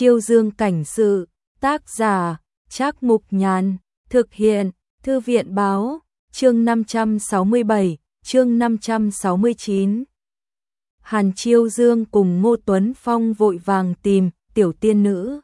Chiêu Dương cảnh sự, tác giả, Trác Mục Nhàn, thực hiện, Thư viện báo, chương 567, chương 569. Hàn Chiêu Dương cùng Ngô Tuấn Phong vội vàng tìm tiểu tiên nữ.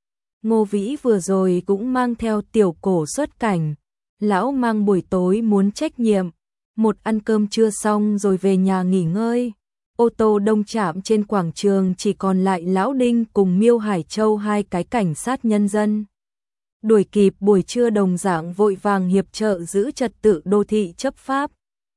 Ngô Vĩ vừa rồi cũng mang theo tiểu cổ xuất cảnh, lão mang buổi tối muốn trách nhiệm, một ăn cơm trưa xong rồi về nhà nghỉ ngơi. Ô tô đông trạm trên quảng trường chỉ còn lại Lão Đinh cùng Miêu Hải Châu hai cái cảnh sát nhân dân. Đuổi kịp buổi trưa đồng dạng vội vàng hiệp trợ giữ trật tự đô thị chấp pháp.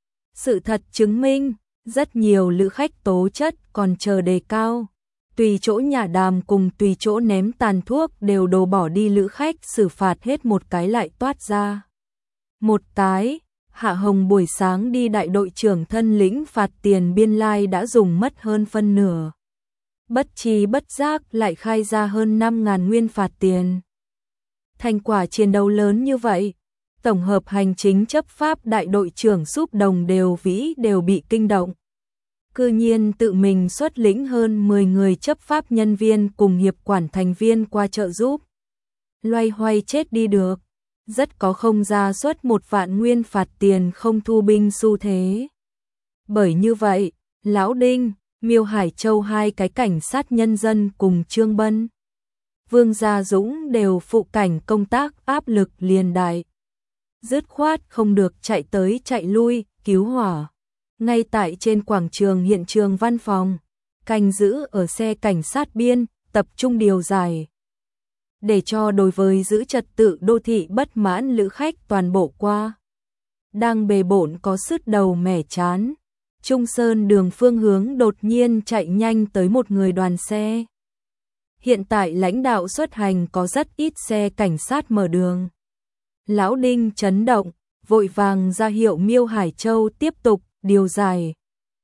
Sự thật chứng minh, rất nhiều lữ khách tố chất còn chờ đề cao. Tùy chỗ nhả đàm cùng tùy chỗ ném tàn thuốc đều đổ bỏ đi lữ khách xử phạt hết một cái lại toát ra. Một cái. Hạ Hồng buổi sáng đi đại đội trưởng thân lĩnh phạt tiền biên lai đã dùng mất hơn phân nửa. Bất tri bất giác lại khai ra hơn 5.000 nguyên phạt tiền. Thành quả chiến đấu lớn như vậy, tổng hợp hành chính chấp pháp đại đội trưởng Súp Đồng đều bị kinh động. Cư nhiên tự mình xuất lĩnh hơn 10 người chấp pháp nhân viên cùng hiệp quản thành viên qua trợ giúp. Loay hoay chết đi được. Rất có không ra suất 1 vạn nguyên phạt tiền không thu binh xu thế. Bởi như vậy, Lão Đinh, Miêu Hải Châu hai cái cảnh sát nhân dân cùng Trương Bân, Vương Gia Dũng đều phụ cảnh công tác áp lực liền đại. Dứt khoát không được chạy tới chạy lui, cứu hỏa. Ngay tại trên quảng trường hiện trường văn phòng, canh giữ ở xe cảnh sát biên, tập trung điều giải. Để cho đối với giữ trật tự đô thị bất mãn lữ khách toàn bộ qua. Đang bề bộn có sứt đầu mẻ chán. Trung Sơn đường phương hướng đột nhiên chạy nhanh tới một người đoàn xe. Hiện tại lãnh đạo xuất hành có rất ít xe cảnh sát mở đường. Lão Đinh chấn động, vội vàng ra hiệu Miêu Hải Châu tiếp tục điều giải.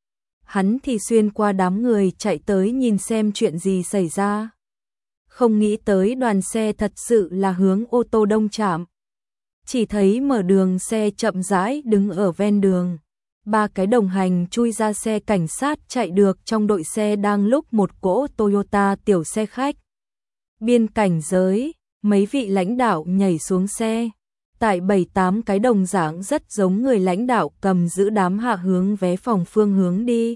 Hắn thì xuyên qua đám người chạy tới nhìn xem chuyện gì xảy ra. Không nghĩ tới đoàn xe thật sự là hướng ô tô đông trạm. Chỉ thấy mở đường xe chậm rãi đứng ở ven đường. 3 cái đồng hành chui ra xe cảnh sát chạy được trong đội xe đang lúc một cỗ Toyota tiểu xe khách. Biên cảnh giới, mấy vị lãnh đạo nhảy xuống xe. Tại 7-8 cái đồng dạng rất giống người lãnh đạo cầm giữ đám hạ hướng vé phòng phương hướng đi.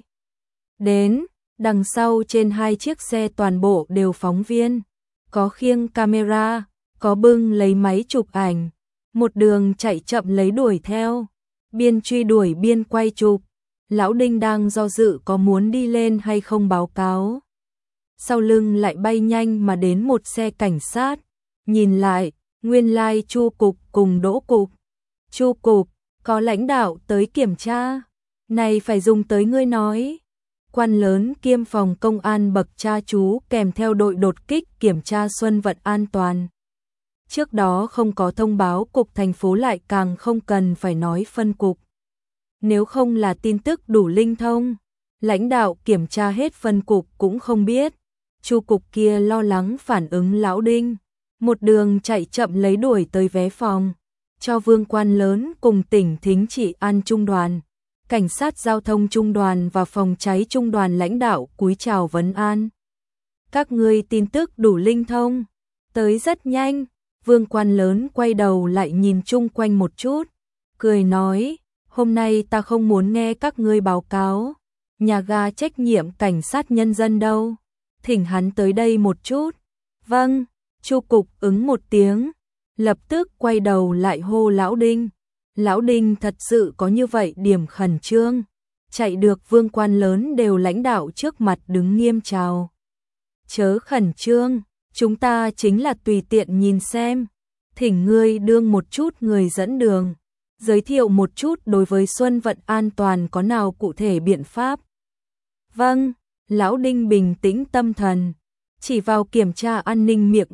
Đến, đằng sau trên 2 chiếc xe toàn bộ đều phóng viên. Có khiêng camera, có bưng lấy máy chụp ảnh, một đường chạy chậm lấy đuổi theo, biên truy đuổi biên quay chụp. Lão Đinh đang do dự có muốn đi lên hay không báo cáo. Sau lưng lại bay nhanh mà đến một xe cảnh sát, nhìn lại, nguyên lai Chu cục cùng Đỗ cục. Chu cục, có lãnh đạo tới kiểm tra, này phải dùng tới ngươi nói. Quan lớn kiêm phòng công an bậc cha chú kèm theo đội đột kích kiểm tra xuân vận an toàn. Trước đó không có thông báo cục thành phố lại càng không cần phải nói phân cục. Nếu không là tin tức đủ linh thông, lãnh đạo kiểm tra hết phân cục cũng không biết. Chu cục kia lo lắng phản ứng Lão Đinh, một đường chạy chậm lấy đuổi tới vé phòng, cho Vương quan lớn cùng tỉnh Thính Trị An trung đoàn. Cảnh sát giao thông trung đoàn và phòng cháy trung đoàn lãnh đạo cúi chào vấn an. Các ngươi tin tức đủ linh thông, tới rất nhanh. Vương quan lớn quay đầu lại nhìn chung quanh một chút, cười nói, hôm nay ta không muốn nghe các ngươi báo cáo, nhà ga trách nhiệm cảnh sát nhân dân đâu, thỉnh hắn tới đây một chút. Vâng, Chu cục ứng một tiếng, lập tức quay đầu lại hô Lão Đinh. Lão Đinh thật sự có như vậy điểm khẩn trương, chạy được Vương quan lớn đều lãnh đạo trước mặt đứng nghiêm chào. Chớ khẩn trương, chúng ta chính là tùy tiện nhìn xem, thỉnh ngươi đương một chút người dẫn đường, giới thiệu một chút đối với xuân vận an toàn có nào cụ thể biện pháp. Vâng, Lão Đinh bình tĩnh tâm thần, chỉ vào kiểm tra an ninh miệng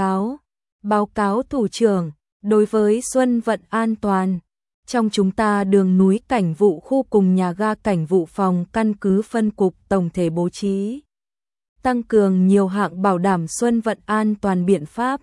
báo cáo thủ trưởng, đối với xuân vận an toàn. Trong chúng ta đường núi cảnh vụ khu cùng nhà ga cảnh vụ phòng căn cứ phân cục tổng thể bố trí. Tăng cường nhiều hạng bảo đảm xuân vận an toàn biện pháp.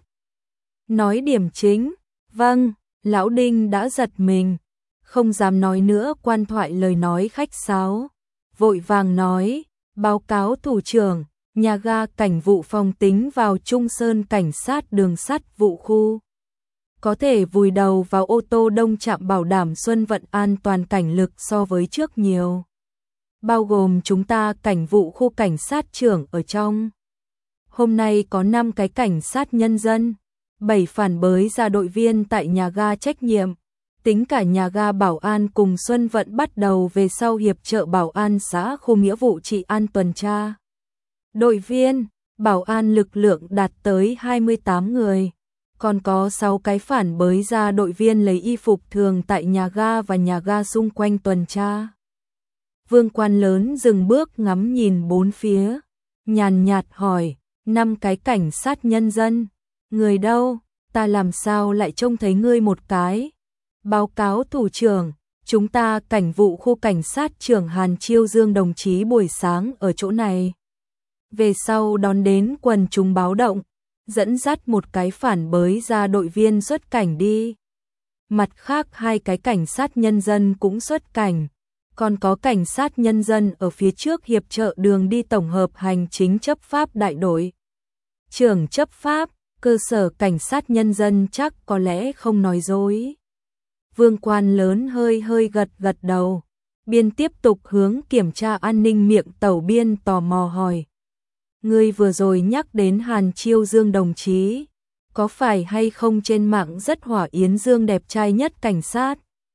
Nói điểm chính, vâng, Lão Đinh đã giật mình, không dám nói nữa quan thoại lời nói khách sáo. Vội vàng nói, báo cáo thủ trưởng, nhà ga cảnh vụ phòng tính vào Trung Sơn cảnh sát đường sắt vụ khu. Có thể vùi đầu vào ô tô đông trạm bảo đảm xuân vận an toàn cảnh lực so với trước nhiều. Bao gồm chúng ta cảnh vụ khu cảnh sát trưởng ở trong. Hôm nay có 5 cái cảnh sát nhân dân, 7 phản bới ra đội viên tại nhà ga trách nhiệm. Tính cả nhà ga bảo an cùng xuân vận bắt đầu về sau hiệp trợ bảo an xã khu nghĩa vụ trị an tuần tra. Đội viên, bảo an lực lượng đạt tới 28 người. Còn có 6 cái phản bới ra đội viên lấy y phục thường tại nhà ga và nhà ga xung quanh tuần tra. Vương quan lớn dừng bước ngắm nhìn bốn phía, nhàn nhạt hỏi, 5 cái cảnh sát nhân dân, người đâu, ta làm sao lại trông thấy ngươi một cái? Báo cáo thủ trưởng, chúng ta cảnh vụ khu cảnh sát trưởng Hàn Chiêu Dương đồng chí buổi sáng ở chỗ này. Về sau đón đến quần chúng báo động, dẫn dắt một cái phản bới ra đội viên xuất cảnh đi. Mặt khác 2 cái cảnh sát nhân dân cũng xuất cảnh, còn có cảnh sát nhân dân ở phía trước hiệp trợ đường đi tổng hợp hành chính chấp pháp đại đội. Trưởng chấp pháp, cơ sở cảnh sát nhân dân chắc có lẽ không nói dối. Vương quan lớn hơi gật đầu, biên tiếp tục hướng kiểm tra an ninh miệng tàu biên tò mò hỏi. Ngươi vừa rồi nhắc đến Hàn Chiêu Dương đồng chí, có phải hay không trên mạng rất hỏa Yến Dương đẹp trai nhất cảnh sát?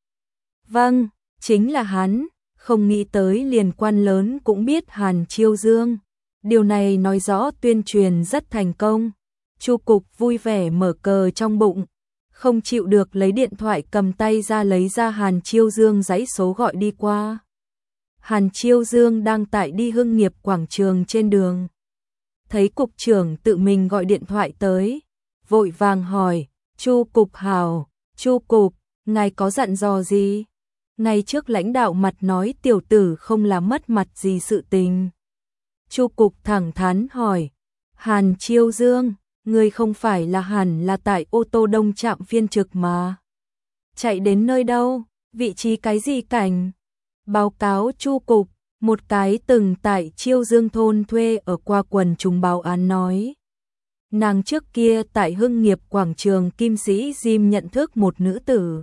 Vâng, chính là hắn, không nghĩ tới liền quan lớn cũng biết Hàn Chiêu Dương. Điều này nói rõ tuyên truyền rất thành công. Chu cục vui vẻ mở cờ trong bụng, không chịu được lấy điện thoại cầm tay ra lấy ra Hàn Chiêu Dương dãy số gọi đi qua. Hàn Chiêu Dương đang tại đi Hưng Nghiệp quảng trường trên đường. Thấy cục trưởng tự mình gọi điện thoại tới, vội vàng hỏi, Chu cục hào, Chu cục, ngài có dặn dò gì? Ngay trước lãnh đạo mặt nói tiểu tử không làm mất mặt gì sự tình. Chu cục thẳng thắn hỏi, Hàn Chiêu Dương, ngươi không phải là hẳn là tại ô tô đông trạm phiên trực mà. Chạy đến nơi đâu, vị trí cái gì cảnh? Báo cáo Chu cục, một cái từng tại Chiêu Dương thôn thuê ở qua quần chúng báo án nói. Nàng trước kia tại Hưng Nghiệp quảng trường Kim Sĩ Gym nhận thức một nữ tử.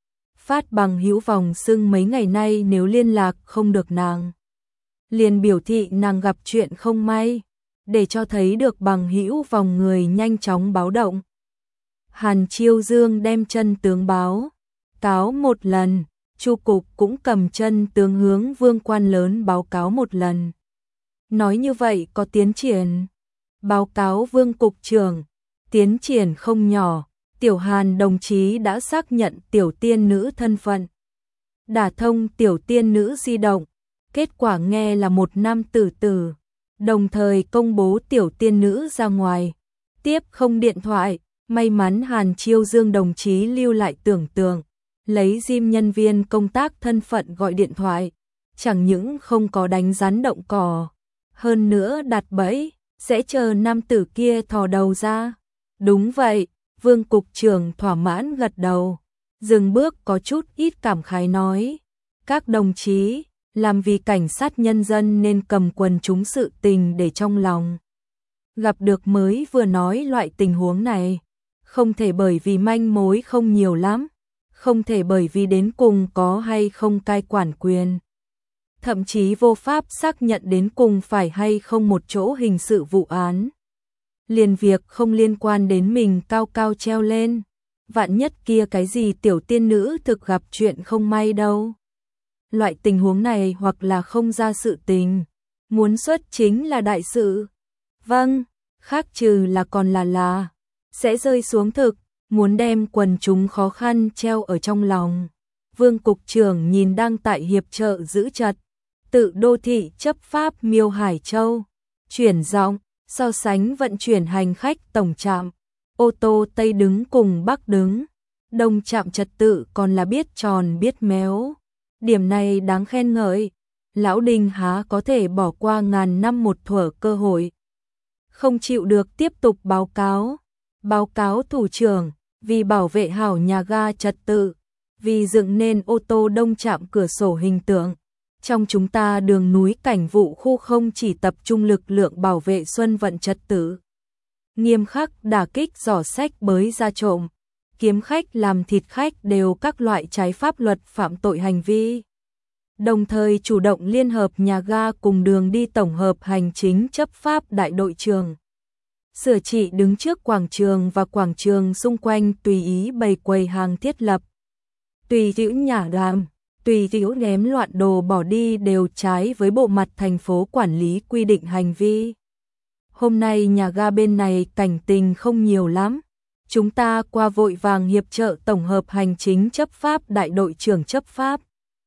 Phát bằng hữu vòng xưng mấy ngày nay nếu liên lạc không được nàng, liền biểu thị nàng gặp chuyện không may, để cho thấy được bằng hữu vòng người nhanh chóng báo động. Hàn Chiêu Dương đem chân tướng báo cáo một lần, Chu cục cũng cầm chân tướng hướng vương quan lớn báo cáo một lần. Nói như vậy có tiến triển. Báo cáo vương cục trưởng, tiến triển không nhỏ, Tiểu Hàn đồng chí đã xác nhận tiểu tiên nữ thân phận. Đả thông tiểu tiên nữ di động, kết quả nghe là một nam tử, đồng thời công bố tiểu tiên nữ ra ngoài. Tiếp không điện thoại, may mắn Hàn Chiêu Dương đồng chí lưu lại tưởng tượng, lấy gym nhân viên công tác thân phận gọi điện thoại, chẳng những không có đánh rắn động cỏ, hơn nữa đặt bẫy, sẽ chờ nam tử kia thò đầu ra. Đúng vậy, Vương cục trưởng thỏa mãn gật đầu, dừng bước có chút ít cảm khái nói, các đồng chí, làm vì cảnh sát nhân dân nên cầm quần chúng sự tình để trong lòng. Gặp được mới vừa nói loại tình huống này, không thể bởi vì manh mối không nhiều lắm, không thể bởi vì đến cùng có hay không cai quản quyền. Thậm chí vô pháp xác nhận đến cùng phải hay không một chỗ hình sự vụ án. Liền việc không liên quan đến mình cao cao treo lên, vạn nhất kia cái gì tiểu tiên nữ thực gặp chuyện không may đâu. Loại tình huống này hoặc là không ra sự tình, muốn xuất chính là đại sự. Vâng, khác trừ là còn là sẽ rơi xuống thực, muốn đem quần chúng khó khăn treo ở trong lòng. Vương cục trưởng nhìn đang tại hiệp trợ giữ trật tự đô thị chấp pháp Miêu Hải Châu, chuyển giọng, so sánh vận chuyển hành khách tổng trạm, ô tô Tây đứng cùng Bắc đứng, Đông trạm trật tự còn là biết tròn biết méo. Điểm này đáng khen ngợi, lão Đinh há có thể bỏ qua ngàn năm một thuở cơ hội. Không chịu được tiếp tục báo cáo thủ trưởng, vì bảo vệ hảo nhà ga trật tự, vì dựng nên ô tô đông trạm cửa sổ hình tượng, Trong chúng ta đường núi cảnh vụ khu không chỉ tập trung lực lượng bảo vệ xuân vận trật tự, nghiêm khắc đả kích giỏ sách bới ra trộm, kiếm khách làm thịt khách đều các loại trái pháp luật phạm tội hành vi. Đồng thời chủ động liên hợp nhà ga cùng đường đi tổng hợp hành chính chấp pháp đại đội trường. Sửa trị đứng trước quảng trường và quảng trường xung quanh tùy ý bày quầy hàng thiết lập. Tùy hữu nhả đàm, tùy hữu ném loạn đồ bỏ đi đều trái với bộ mặt thành phố quản lý quy định hành vi. Hôm nay nhà ga bên này cảnh tình không nhiều lắm. Chúng ta qua vội vàng hiệp trợ tổng hợp hành chính chấp pháp đại đội trưởng chấp pháp.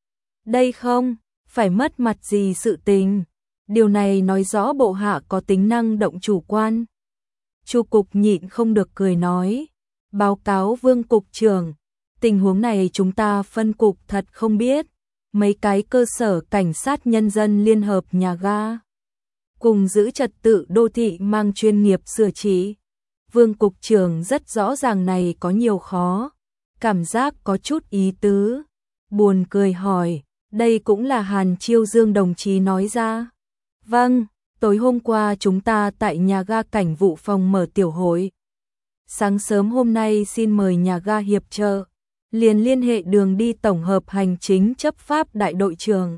Đây không, phải mất mặt gì sự tình. Điều này nói rõ bộ hạ có tính năng động chủ quan. Chu cục nhịn không được cười nói. Báo cáo Vương cục trưởng, tình huống này chúng ta phân cục thật không biết. Mấy cái cơ sở cảnh sát nhân dân liên hợp nhà ga cùng giữ trật tự đô thị mang chuyên nghiệp sửa trị. Vương cục trưởng rất rõ ràng này có nhiều khó, cảm giác có chút ý tứ. Buồn cười hỏi, đây cũng là Hàn Chiêu Dương đồng chí nói ra. Vâng, tối hôm qua chúng ta tại nhà ga cảnh vụ phòng mở tiểu hội. Sáng sớm hôm nay xin mời nhà ga hiệp trợ, liền liên hệ đường đi tổng hợp hành chính chấp pháp đại đội trưởng.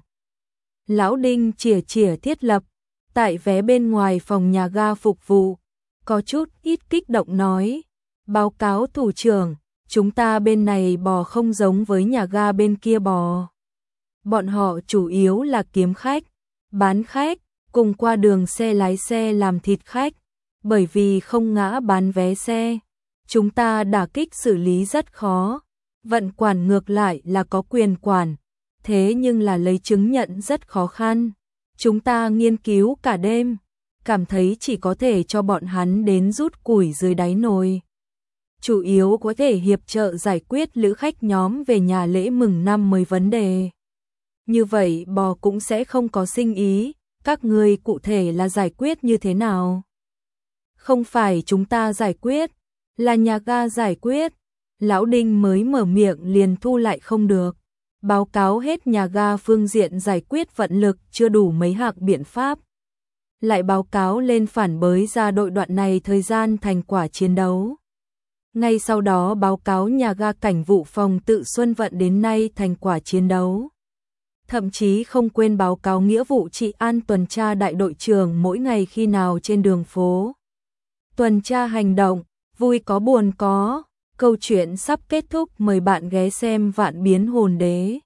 Lão Đinh chỉa chỉa thiết lập, tại vé bên ngoài phòng nhà ga phục vụ, có chút ít kích động nói. Báo cáo thủ trưởng, chúng ta bên này bò không giống với nhà ga bên kia bò. Bọn họ chủ yếu là kiếm khách, bán khách, cùng qua đường xe lái xe làm thịt khách, bởi vì không ngã bán vé xe. Chúng ta đả kích xử lý rất khó, vận quản ngược lại là có quyền quản, thế nhưng là lấy chứng nhận rất khó khăn. Chúng ta nghiên cứu cả đêm, cảm thấy chỉ có thể cho bọn hắn đến rút củi dưới đáy nồi. Chủ yếu có thể hiệp trợ giải quyết lữ khách nhóm về nhà lễ mừng năm mới vấn đề. Như vậy bò cũng sẽ không có sinh ý, các ngươi cụ thể là giải quyết như thế nào? Không phải chúng ta giải quyết, là nhà ga giải quyết. Lão Đinh mới mở miệng liền thu lại không được. Báo cáo hết nhà ga phương diện giải quyết vận lực chưa đủ mấy hạng biện pháp. Lại báo cáo lên phản bới ra đội đoạn này thời gian thành quả chiến đấu. Ngay sau đó báo cáo nhà ga cảnh vụ phòng tự xuân vận đến nay thành quả chiến đấu. Thậm chí không quên báo cáo nghĩa vụ trị an tuần tra đại đội trưởng mỗi ngày khi nào trên đường phố. Tuần tra hành động, vui có buồn có. Câu chuyện sắp kết thúc, mời bạn ghé xem Vạn Biến Hồn Đế.